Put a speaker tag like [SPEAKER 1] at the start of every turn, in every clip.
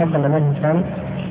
[SPEAKER 1] تفضل الوجه الثاني.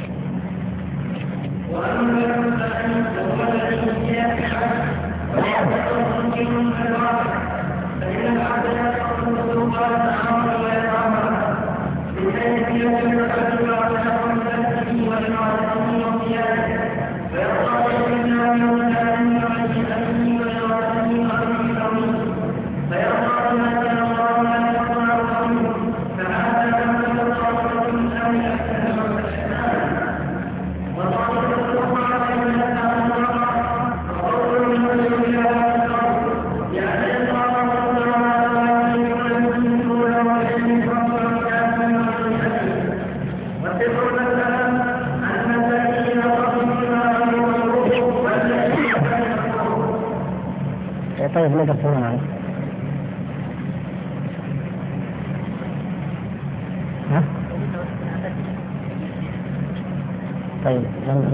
[SPEAKER 1] طيب نقدر نسمع معي. طيب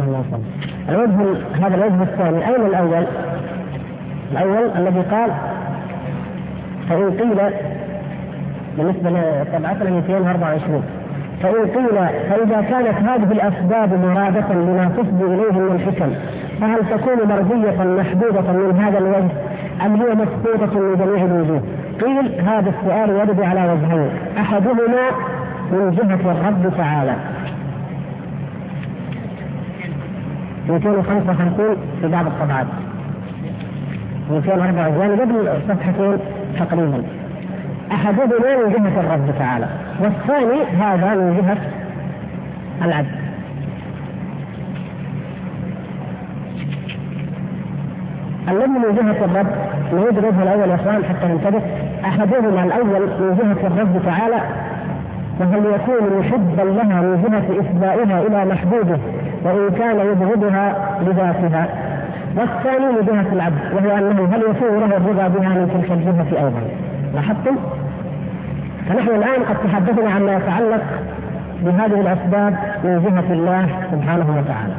[SPEAKER 1] هذا الوجه الثاني. أين الأول؟ الأول الذي قال فإن قيل بالنسبة لطبعتنا 224 فإن قيل فإذا كانت هذه الأسباب مرادة لما تفضي إليه من الحكم فهل تكون مرضية محدودة من هذا الوجه أم هي مسقوطة من جميع الوجوه؟ قيل هذا السؤال يرد على وجهين، أحدهما من جهة الرب تعالى 255 في بعض الطبعات 224 قبل صفحتين تقريبا. أحدهما من جهة الرب تعالى والثاني هذا من جهة العبد. الذي من جهة الرب نريد الوجه الأول يا أخوان حتى ننتبه. أحدهما الأول من جهة الرب تعالى وهل يكون محبا لها من جهة إفضائها إلى محبوبه وإن كان يبغضها لذاتها، والثاني من جهة العبد وهو أنه هل يكون له الرضا بها من تلك الجهة أيضا. لاحظتم؟ فنحن الآن قد تحدثنا عما يتعلق بهذه الأسباب من جهة الله سبحانه وتعالى.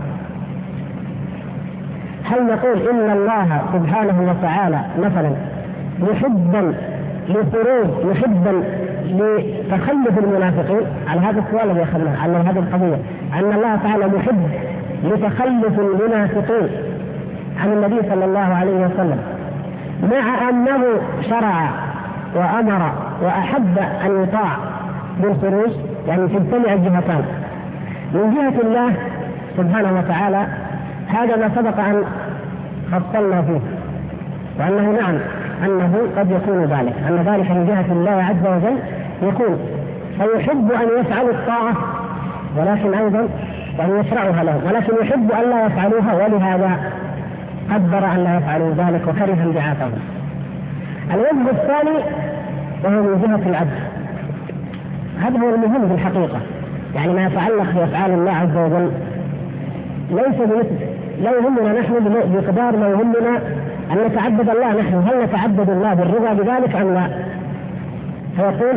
[SPEAKER 1] هل نقول إن الله سبحانه وتعالى مثلا محبا لخروج محبا لتخلف المنافقين؟ على هذا السؤال الذي أخذناه عن هذه القضية أن الله تعالى محب لتخلف المنافقين عن النبي صلى الله عليه وسلم مع أنه شرع وأمر وأحب أن يطاع بالخروج، يعني تجتمع الجهتان. من جهة الله سبحانه وتعالى هذا ما سبق أن فصلنا فيه، وأنه نعم أنه قد يكون ذلك، أن ذلك من جهة الله عز وجل يكون فيحب أن يفعلوا الطاعة ولكن أيضا وأن يشرعها لهم، ولكن يحب أن لا يفعلوها ولهذا قدر أن لا يفعلوا ذلك وكره انبعاثهم. الوجه الثاني وهو من جهة العبد، هذا هو المهم في الحقيقة، يعني ما يتعلق بأفعال الله عز وجل ليس بمثل لا يهمنا نحن بقدار ما يهمنا أن نتعبد الله نحن، هل نتعبد الله بالرضا بذلك أم لا؟ فيقول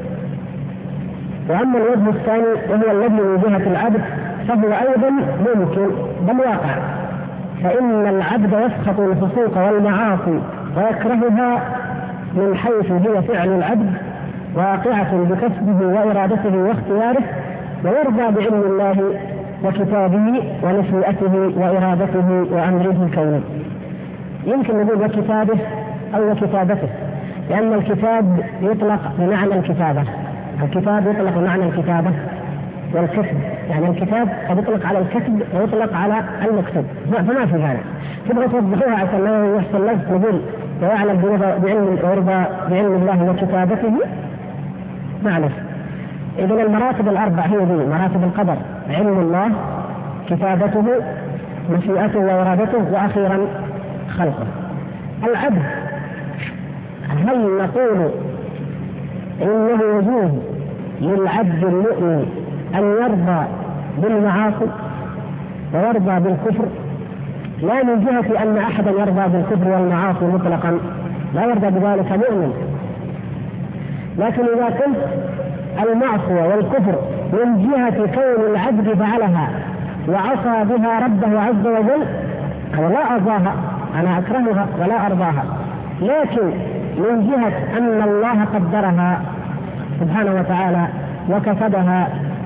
[SPEAKER 1] وأما الوجه الثاني وهو الذي من جهة العبد فهو أيضا ممكن بل واقع، فإن العبد يسخط الفسوق والمعاصي ويكرهها من حيث هي فعل العبد واقعة بكسبه وإرادته واختياره، ويرضى بعلم الله وكتابه ومشيئته وإرادته وأمره الكوني. يمكن نقول وكتابه أو وكتابته، لأن الكتاب يطلق بمعنى الكتابة، الكتاب يطلق بمعنى الكتابة والكتب، يعني الكتاب قد يطلق على الكتب ويطلق على المكتوب، فما في هذا. تبغى توضحوها عشان لا يحصل لك نقول ويعلم ويرضى بعلم الله وكتابته معلش. إذن المراتب الأربع هي ذي مراتب القدر: علم الله، كتابته، مشيئته وإرادته، وأخيرا خلقه. العبد هل نقول إنه يجوز للعبد المؤمن أن يرضى بالمعاصي ويرضى بالكفر؟ لا من جهة أن أحدا يرضى بالكفر والمعاصي مطلقا، لا يرضى بذلك مؤمن، لكن إذا قلت المعصية والكفر من جهة كون العبد فعلها وعصى بها ربه عز وجل، أنا لا أرضاها، أنا أكرهها ولا أرضاها، لكن من جهة أن الله قدرها سبحانه وتعالى وكتبها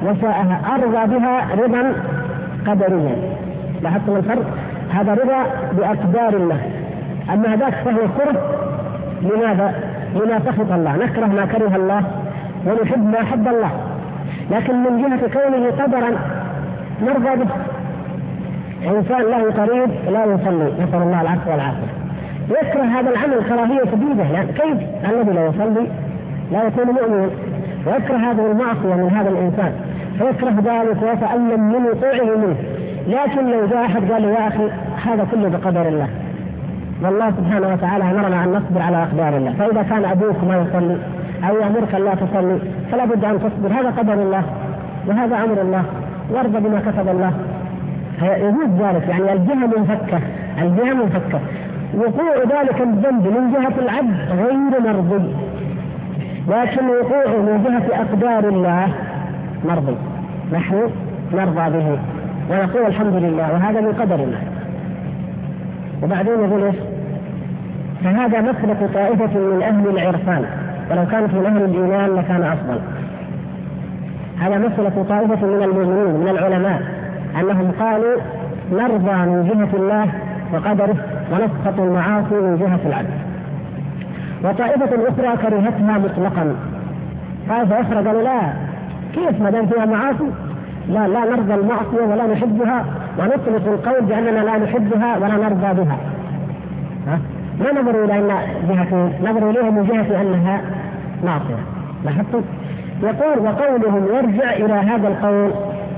[SPEAKER 1] وشاءها أرضى بها رضا قدريا. لاحظتم الفرق؟ هذا رضا بأقدار الله، أما هذاك فهو كره. لماذا؟ لما سخط الله، نكره ما كره الله ونحب ما حب الله، لكن من جهة كونه قدرا نرضى به. إنسان له قريب لا يصلي، نسأل الله العفو والعافية، يكره هذا العمل كراهية شديدة، يعني كيف الذي لا يصلي لا يكون مؤمنا، ويكره هذه المعصية من هذا الإنسان، فيكره ذلك ويتألم من وقوعه منه. لكن لو جاء أحد قال يا أخي هذا كله بقدر الله، والله سبحانه وتعالى أمرنا أن نصبر على أقدار الله، فإذا كان أبوك ما يصلي أو يأمرك أن لا تصلي فلا بد أن تصبر، هذا قدر الله وهذا أمر الله، وارضى بما كتب الله. يجوز ذلك، يعني الجهة منفكة. وقوع ذلك الذنب من جهة العبد غير مرضي، لكن وقوعه من جهة أقدار الله مرضي، نحن نرضى به ونقول الحمد لله وهذا من قدر الله. وبعدين يقول إيش؟ فهذا مسلك طائفة من أهل العرفان، ولو كانت من أهل الإيمان لكان أفضل. هذا مسلك طائفة من المؤمنين من العلماء، أنهم قالوا نرضى من جهة الله وقدره ونسخط المعاصي من جهة العبد. وطائفة أخرى كرهتها مطلقا، طائفة أخرى قالوا لا، كيف ما دام فيها معاصي لا نرضى المعصية ولا نحبها، ونطلق القول بأننا لا نحبها ولا نرضى بها. ما نظروا إلى أن جهة، نظروا إليها من جهة أنها معصية. لاحظتم؟ يقول وقولهم يرجع إلى هذا القول،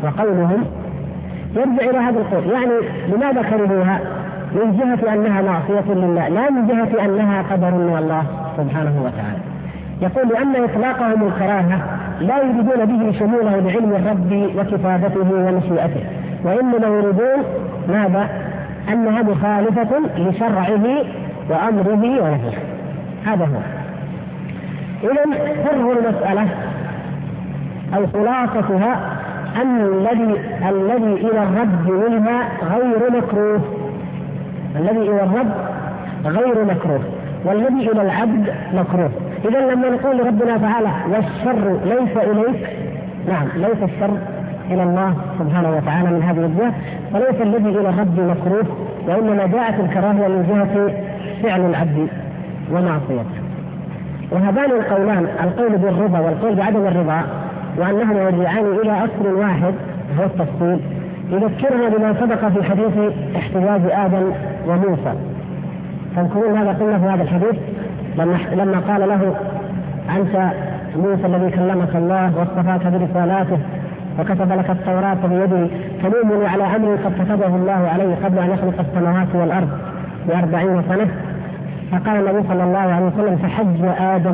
[SPEAKER 1] يعني لماذا كرهوها؟ من جهة أنها معصية لله، لا من جهة أنها قدر من الله سبحانه وتعالى. يقول لأن إطلاقهم الكراهة لا يريدون به شموله بعلم الرب وكتابته ومشيئته، وإنما يريدون ماذا؟ أنها مخالفة لشرعه وأمره ونهيه. هذا هو. إذن سر المسألة أو خلاصتها أن الذي إلى الرب منها غير مكروه، الذي إلى الرب غير مكروه، والذي إلى العبد مكروه. إذن لما نقول لربنا تعالى والشر ليس إليك، نعم ليس الشر إلى الله سبحانه وتعالى من هذه الجهة، وليس الذي إلى الرب مكروه، وإنما جاءت الكراهية من جهة فعل العبد ومعصيته. وهذان القولان، القول بالرضا والقول بعدم الرضا، وأنهما يرجعان إلى أصل واحد هو التفصيل، يذكرنا بما سبق في حديث احتجاج آدم وموسى. تذكرون هذا قلنا في هذا الحديث لما قال له أنت موسى الذي كلمك الله واصطفاك برسالاته وكتب لك التوراة بيده، تلومني على أمر قد كتبه الله عليه قبل أن يخلق السماوات والأرض ب40 سنة. فقال النبي صلى الله عليه وسلم فحج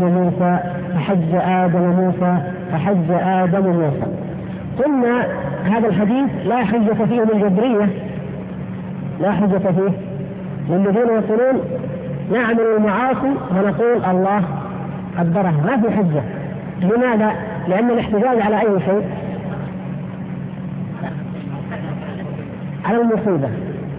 [SPEAKER 1] آدم موسى. قلنا هذا الحديث لا حجة فيه للجبرية، لا حجة فيه للذين يقولون نعمل المعاصي ونقول الله قدرها، ما في حجة. لماذا؟ لأن الاحتجاج على أي شيء؟ على المصيبة.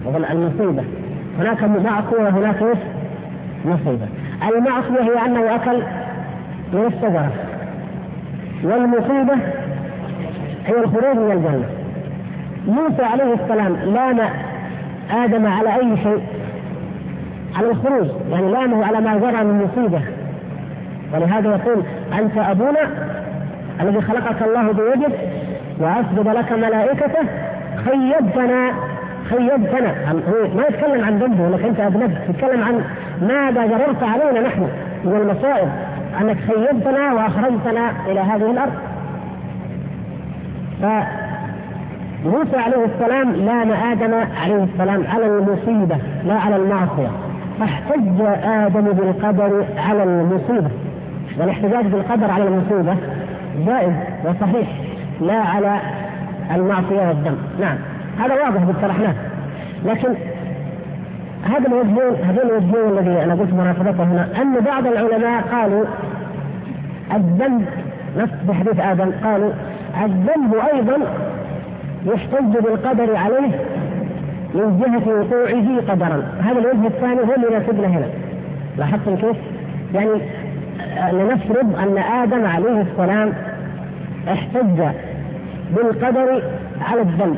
[SPEAKER 1] هناك معصية وهناك مصيبة. المعصية هي أنه أكل من الشجرة، والمصيبة هي الخروج من الجنة. موسى عليه السلام لام آدم على أي شيء؟ على الخروج، يعني لامه على ما جرى من مصيبة. ولهذا يقول أنت أبونا الذي خلقك الله بيده وأسجد لك ملائكته خيبتنا. ما يتكلم عن ذنبه لك أنت أذنبت، يتكلم عن ماذا جررت علينا نحن من المصائب، أنك خيبتنا وأخرجتنا إلى هذه الأرض. فموسى عليه السلام لام آدم عليه السلام على المصيبة لا على المعصية، فاحتج آدم بالقدر على المصيبة. والاحتجاج بالقدر على المصيبة جائز وصحيح، لا على المعصية والذنب. نعم هذا واضح بالشرحناه. لكن هذين الوجهين الذي أنا قلت مناسبته هنا، أن بعض العلماء قالوا الذنب نفس بحديث آدم، قالوا الذنب أيضا يحتج بالقدر عليه من جهة وقوعه قدرا. هذا الوجه الثاني هو اللي يناسبنا هنا. لاحظتم كيف؟ يعني لنفرض أن آدم عليه السلام احتج بالقدر على الذنب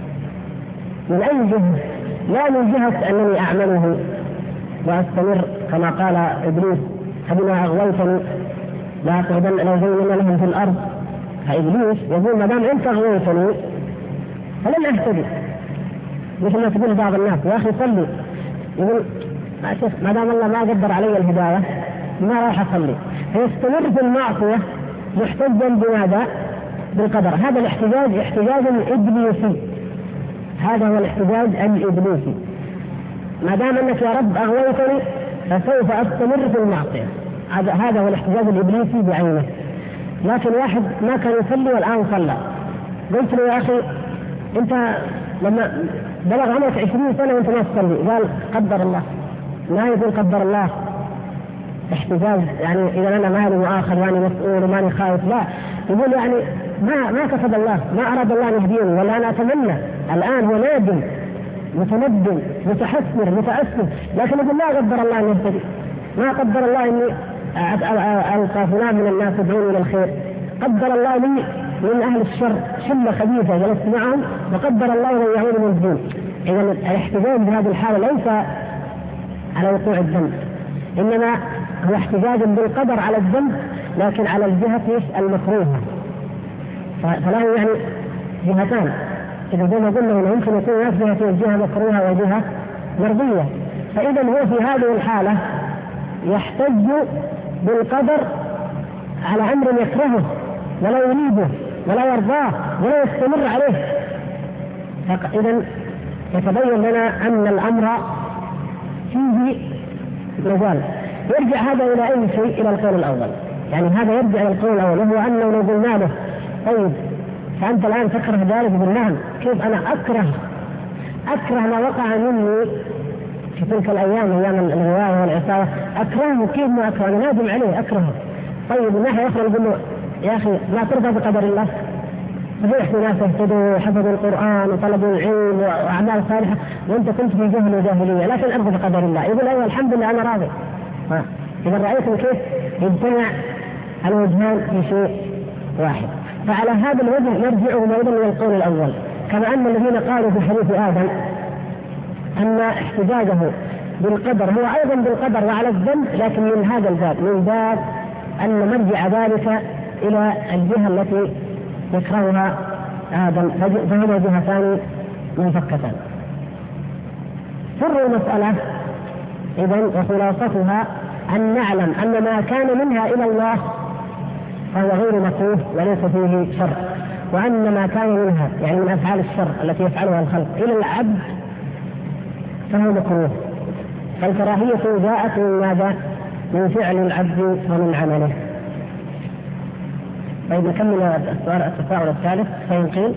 [SPEAKER 1] من أي جهة؟ لا من جهة أنني أعمله وأستمر كما قال إبليس فبما أغويتني لا تغدن لهم في الأرض، فإبليس يقول ما دام أنت أغويتني فلن أهتدي، مثل ما تقول بعض الناس يا أخي صلي، يقول ما دام الله ما قدر علي الهداية ما راح أصلي، فيستمر في المعصية محتجا بماذا؟ بالقدر. هذا الاحتجاج احتجاج إبليسي، هذا هو الاحتجاج الإبليسي. ما دام أنك يا رب أغويتني فسوف أستمر في المعصية، هذا هو الاحتجاج الإبليسي بعينه. لكن واحد ما كان يصلي والآن صلى، قلت له يا أخي أنت لما بلغ عمرك 20 سنة وأنت ما تصلي، قال قدر الله. ما يقول قدر الله احتجاج يعني إذا أنا ماني مؤاخذ وأنا مسؤول وماني خايف، لا، يقول يعني ما كتب الله، ما أراد الله أن يهديني، ولا أنا أتمنى الآن هو نادم متندم متحسر متأسف، لكن يقول لا قدر الله أن يهتدي، ما قدر الله أني ألقى فلان من الناس يدعون إلى الخير، قدر الله لي من أهل الشر شلة خبيثة جلست معهم، وقدر الله أن يعود من الدين. إذا الاحتجاج بهذه الحالة ليس على وقوع الذنب، إنما هو احتجاج بالقدر على الذنب لكن على الجهة المكروهة، فله يعني جهتان. إذا زي ما قلنا يمكن يكون نفسه جهة مكروهة وجهة مرضية، فإذا هو في هذه الحالة يحتج بالقدر على أمر يكرهه ولا يريده ولا يرضاه ولا يستمر عليه. إذا يتبين لنا أن الأمر فيه مجال. يرجع هذا إلى أي شيء؟ إلى القول الأول، يعني هذا يرجع إلى القول الأول، وهو أنه لو قلنا له طيب فأنت الآن تكره ذلك بالنعم، كيف أنا أكره ما وقع مني في تلك الأيام أيام الغواية والعصاية، أكرهه، كيف ما أكره؟ أنا نادم عليه أكرهه. طيب من ناحية أخرى نقول له يا أخي ما ترضى بقدر الله، فبيحكي ناس اهتدوا وحفظوا القرآن وطلبوا العلم وأعمال صالحة وأنت كنت في جهل وجاهلية، لكن أرضى بقدر الله. يقول أيوة الحمد لله أنا راضي. إذا رأيتم كيف يجتمع الوجهان في شيء واحد. فعلى هذا الوجه نرجعه أيضا إلى القول الأول، كما أن الذين قالوا في حديث آدم أن احتجاجه بالقدر هو أيضا بالقدر وعلى الذنب، لكن من هذا الباب، من باب أن مرجع ذلك إلى الجهة التي يكرهها آدم، فهما جهتان منفكتان. سر المسألة إذن وخلاصتها أن نعلم أن ما كان منها إلى الله فهو غير مكروه وليس فيه شر، وأن ما كان منها يعني من أفعال الشر التي يفعلها الخلق إلى العبد فهو مكروه. فالكراهية جاءت من ماذا؟ من فعل العبد ومن عمله. طيب نكمل التساؤل الثالث. فإن قيل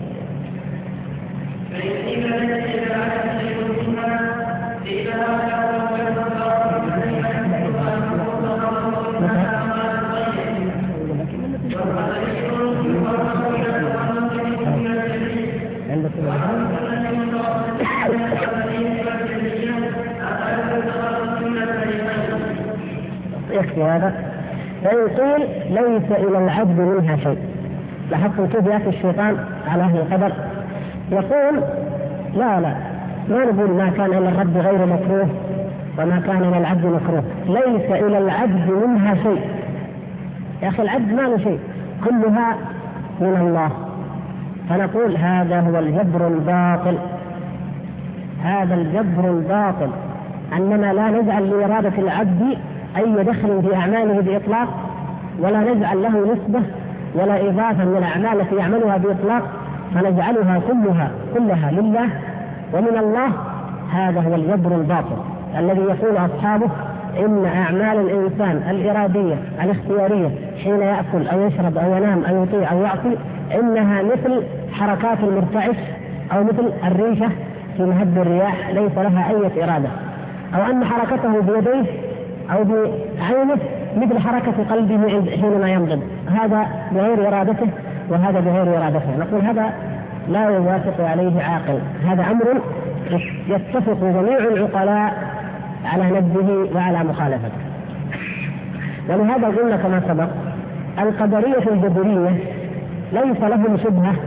[SPEAKER 1] يكفي هذا. فإن قيل ليس إلى العبد منها شيء. لاحظتم كيف يأتي الشيطان على أهل القدر؟ يقول لا ما نقول ما كان إلى الرب غير مكروه وما كان إلى العبد مكروه، ليس إلى العبد منها شيء. يا أخي العبد ما له شيء، كلها من الله. فنقول هذا هو الجبر الباطل، هذا الجبر الباطل، أننا لا نجعل لإرادة العبد أي دخل في أعماله بإطلاق، ولا نجعل له نسبة ولا إضافة من الأعمال التي يعملها بإطلاق، فنجعلها كلها لله ومن الله. هذا هو الجبر الباطل الذي يقول أصحابه إن أعمال الإنسان الإرادية الاختيارية حين يأكل أو يشرب أو ينام أو يطيع أو يعصي إنها مثل حركات المرتعش أو مثل الريشة في مهب الرياح ليس لها أي إرادة، أو أن حركته بيديه أو بعينه مثل حركة قلبه حينما ينضب، هذا بغير إرادته وهذا بغير إرادته. نقول هذا لا يوافق عليه عاقل، هذا أمر يتفق جميع العقلاء على نبذه وعلى مخالفته. ولهذا قلنا كما سبق القدرية الجبرية ليس لهم شبهة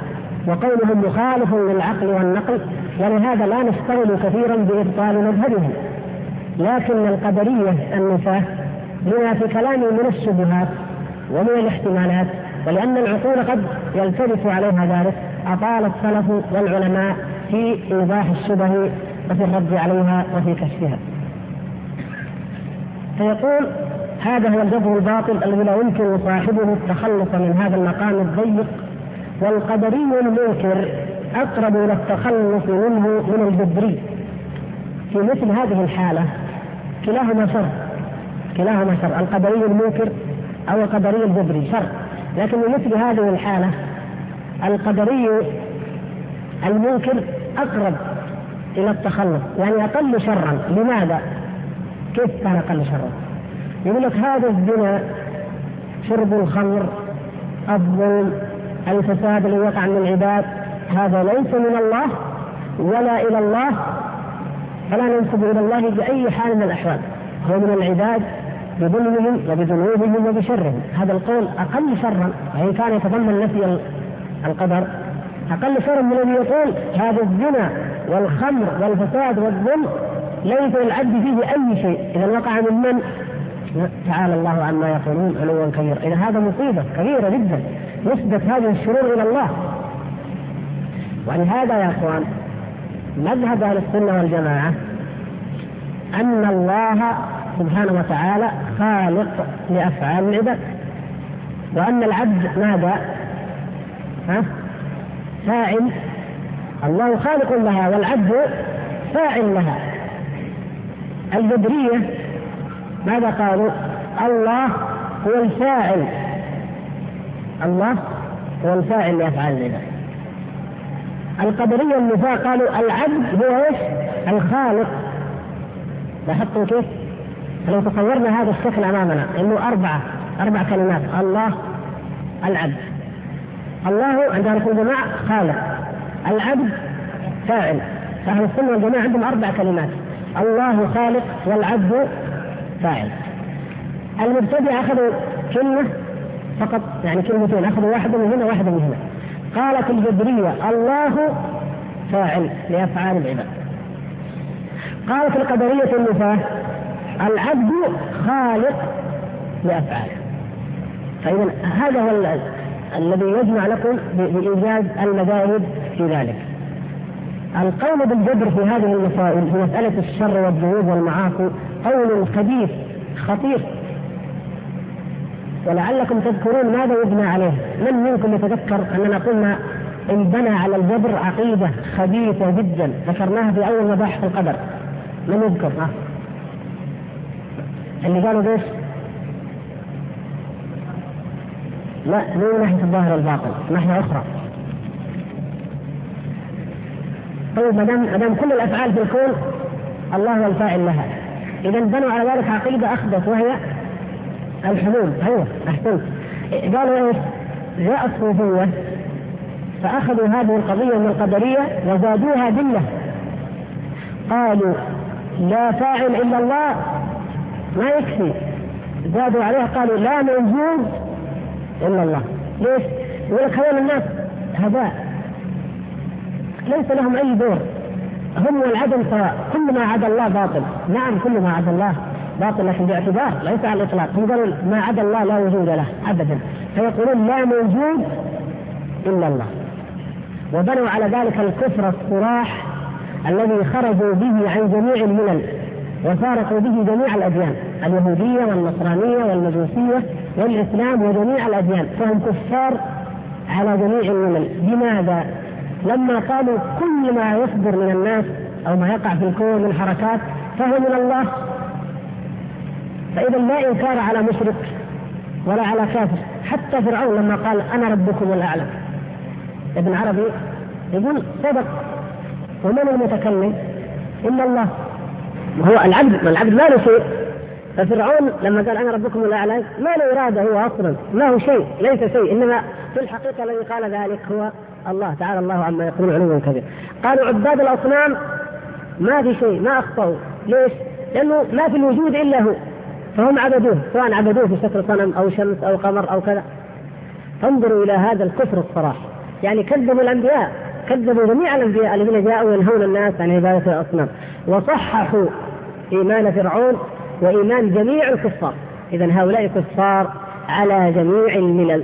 [SPEAKER 1] وقولهم مخالف للعقل والنقل، ولهذا لا نشتغل كثيرا بإبطال مذهبهم. لكن القدرية النفاة لما في كلامه من الشبهات ومن الاحتمالات، ولأن العقول قد يلتبس عليها ذلك، أطال السلف والعلماء في إيضاح الشبه وفي الرد عليها وفي كشفها. فيقول: هذا هو الجبر الباطل الذي لا يمكن صاحبه التخلص من هذا المقام الضيق، والقدري المنكر أقرب إلى التخلص منه من الجبري. في مثل هذه الحالة كلاهما شر، القدري المنكر أو القدري الجبري شر، لكن في مثل هذه الحالة القدري المنكر أقرب إلى التخلص، يعني أقل شرا. لماذا؟ كيف كان أقل شرا؟ يقول لك: هذا الزنا، شرب الخمر، الظلم، الفساد الذي وقع من العباد، هذا ليس من الله ولا إلى الله، فلا ننسب إلى الله بأي حال من الأحوال، هو من العباد بظلمهم وبذنوبهم وبشرهم. هذا القول أقل شرا، وإن كان يتضمن نفي القدر، أقل شرا من الذي يقول هذا الزنا والخمر والفساد والظلم ليس للعبد فيه أي شيء، إذا وقع من تعالى الله عما يقولون علوا كبيرا. إذا هذا مصيبة كبيرة جدا، نسبة هذه الشرور إلى الله. ولهذا يا أخوان مذهب أهل السنة والجماعة أن الله سبحانه وتعالى خالق لأفعال العباد، وأن العبد ماذا؟ فاعل. الله خالق لها والعبد فاعل لها. الجبرية ماذا قالوا؟ الله هو الفاعل، الله هو الفاعل لأفعال العباد. القدرية النفاة قالوا العبد هو ايش؟ الخالق. لاحظتوا كيف؟ لو تصورنا هذا الشكل أمامنا إنه أربع كلمات: الله، العبد. الله عندنا نقول جماعة خالق، العبد فاعل. فأهل السنة والجماعة عندهم 4 كلمات: الله خالق والعبد فاعل. المبتدع أخذوا كلمة فقط، يعني كلمتين، أخذوا واحدة من هنا واحدة من هنا. قالت الجبرية الله فاعل لأفعال العباد. قالت القدرية النفاة العبد خالق لأفعاله. فإذا هذا هو الذي يجمع لكم بإيجاز المذاهب في ذلك. القول بالجبر في هذه المسائل في مسألة الشر والذنوب والمعاصي قول خبيث خطير، ولعلكم تذكرون ماذا يبنى عليه. من منكم يتذكر أننا قلنا إن بنى على الجبر عقيدة خبيثة جدا ذكرناها في أول مباحث القدر؟ من يذكر؟ اللي قالوا ليش؟ لا، مو ناحية الظاهر والباطن، ناحية أخرى. طيب ما دام كل الأفعال في الكون الله هو الفاعل لها، إذا بنوا على ذلك عقيدة أخبث وهي الحلول. أيوة أحسنت. قالوا إيش؟ جاء الصوفية فأخذوا هذه القضية من القدرية وزادوها دلة، قالوا لا فاعل إلا الله، ما يكفي، زادوا عليها قالوا لا موجود إلا الله. ليش؟ يقول لك هؤلاء الناس هباء ليس لهم أي دور، هم والعدم سواء، كل ما عدا الله باطل. نعم كل ما عدا الله باطل، لكن باعتبار ليس على الإطلاق. هم قالوا ما عدا الله لا وجود له أبدا، فيقولون لا موجود إلا الله، وبنوا على ذلك الكفر الصراح الذي خرجوا به عن جميع الملل وفارقوا به جميع الأديان، اليهودية والنصرانية والمجوسية والإسلام وجميع الأديان، فهم كفار على جميع الملل. لماذا؟ لما قالوا كل ما يصدر من الناس أو ما يقع في الكون من حركات فهو من الله، فإذا لا إنكار على مشرك ولا على كافر. حتى فرعون لما قال أنا ربكم الأعلى، ابن عربي يقول صدق، ومن المتكلم إلا الله، هو العبد ما له شيء. ففرعون لما قال أنا ربكم الأعلى ما له إرادة، هو أصلا ما هو شيء، ليس شيء، إنما في الحقيقة الذي قال ذلك هو الله تعالى الله عما يقولون علوا كبير. قالوا عباد الأصنام ما في شيء، ما أخطأوا. ليش؟ لأنه ما في الوجود إلا هو، فهم عبدوه، سواء عبدوه في شكل صنم أو شمس أو قمر أو كذا. انظروا إلى هذا الكفر الصراح. يعني كذبوا الأنبياء، كذبوا جميع الأنبياء الذين جاءوا ينهون الناس عن عبادة الأصنام، وصححوا إيمان فرعون وإيمان جميع الكفار. إذن هؤلاء كفار على جميع الملل.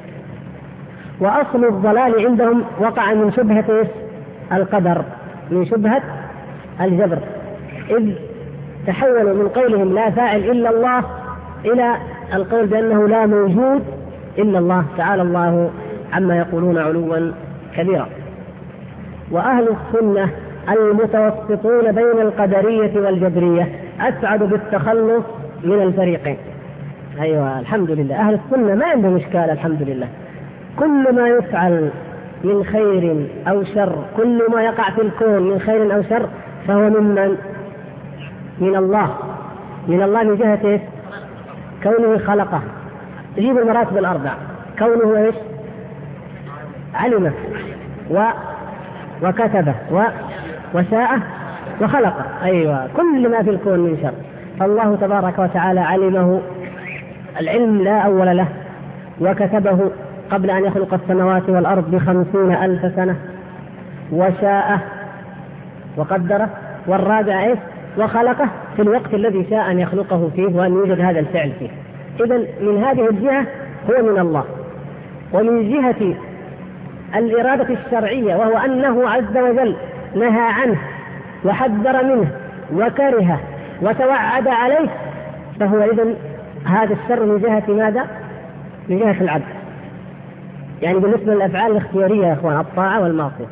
[SPEAKER 1] وأصل الضلال عندهم وقع من شبهة القدر، من شبهة الجبر، إذ تحولوا من قولهم لا فاعل إلا الله إلى القول بأنه لا موجود إلا الله، تعالى الله عما يقولون علوا كبيرا. وأهل السنة المتوسطون بين القدرية والجبرية أسعد بالتخلص من الفريقين. أيوة الحمد لله، أهل السنة ما عندهم إشكال الحمد لله. كل ما يفعل من خير أو شر، كل ما يقع في الكون من خير أو شر فهو من الله، من الله من جهة كونه خلقه. تجيب المراتب الأربع، كونه إيش؟ علمه وكتبه وشاءه وخلقه. أيوة كل ما في الكون من شر فالله تبارك وتعالى علمه، العلم لا أول له، وكتبه قبل أن يخلق السماوات والأرض ب50,000 سنة، وشاءه وقدره، والرابع إيش؟ وخلقه في الوقت الذي شاء أن يخلقه فيه وأن يوجد هذا الفعل فيه. إذن من هذه الجهة هو من الله. ومن جهة الإرادة الشرعية وهو أنه عز وجل نهى عنه وحذر منه وكره وتوعد عليه، فهو إذن هذا الشر من جهة ماذا؟ من جهة العبد. يعني بالنسبة للأفعال الاختيارية يا أخوان، الطاعة والمعصية.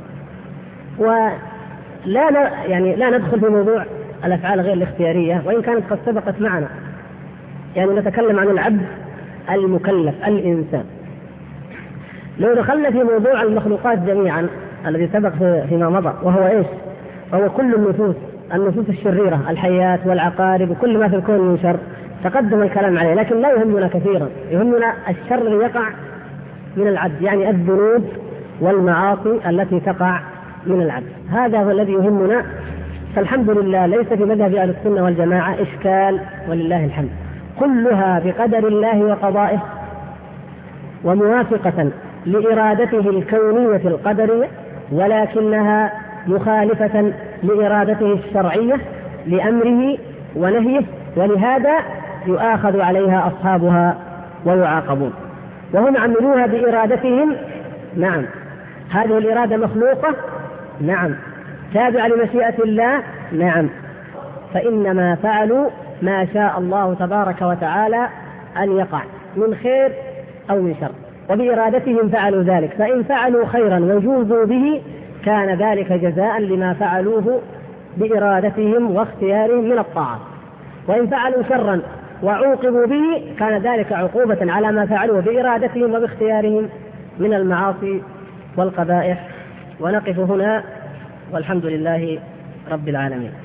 [SPEAKER 1] لا ندخل في موضوع الأفعال غير الاختيارية، وإن كانت قد سبقت معنا. يعني نتكلم عن العبد المكلف الإنسان. لو دخلنا في موضوع المخلوقات جميعا الذي سبق فيما مضى، وهو إيش؟ وهو كل النفوس الشريرة، الحيات والعقارب وكل ما في الكون من شر، تقدم الكلام عليه، لكن لا يهمنا كثيرا. يهمنا الشر الذي يقع من العبد، يعني الذنوب والمعاصي التي تقع من العبد، هذا هو الذي يهمنا. فالحمد لله ليس في مذهب أهل السنة والجماعة إشكال ولله الحمد، كلها بقدر الله وقضائه وموافقة لإرادته الكونية القدرية، ولكنها مخالفة لإرادته الشرعية لأمره ونهيه، ولهذا يؤاخذ عليها أصحابها ويعاقبون. وهم عملوها بإرادتهم، نعم. هذه الإرادة مخلوقة، نعم. تابعة لمشيئة الله، نعم. فإنما فعلوا ما شاء الله تبارك وتعالى أن يقع من خير أو من شر، وبإرادتهم فعلوا ذلك. فإن فعلوا خيرا وجوزوا به كان ذلك جزاء لما فعلوه بإرادتهم واختيارهم من الطاعة، وإن فعلوا شرا وعوقبوا به كان ذلك عقوبة على ما فعلوه بإرادتهم وباختيارهم من المعاصي والقبائح. ونقف هنا والحمد لله رب العالمين.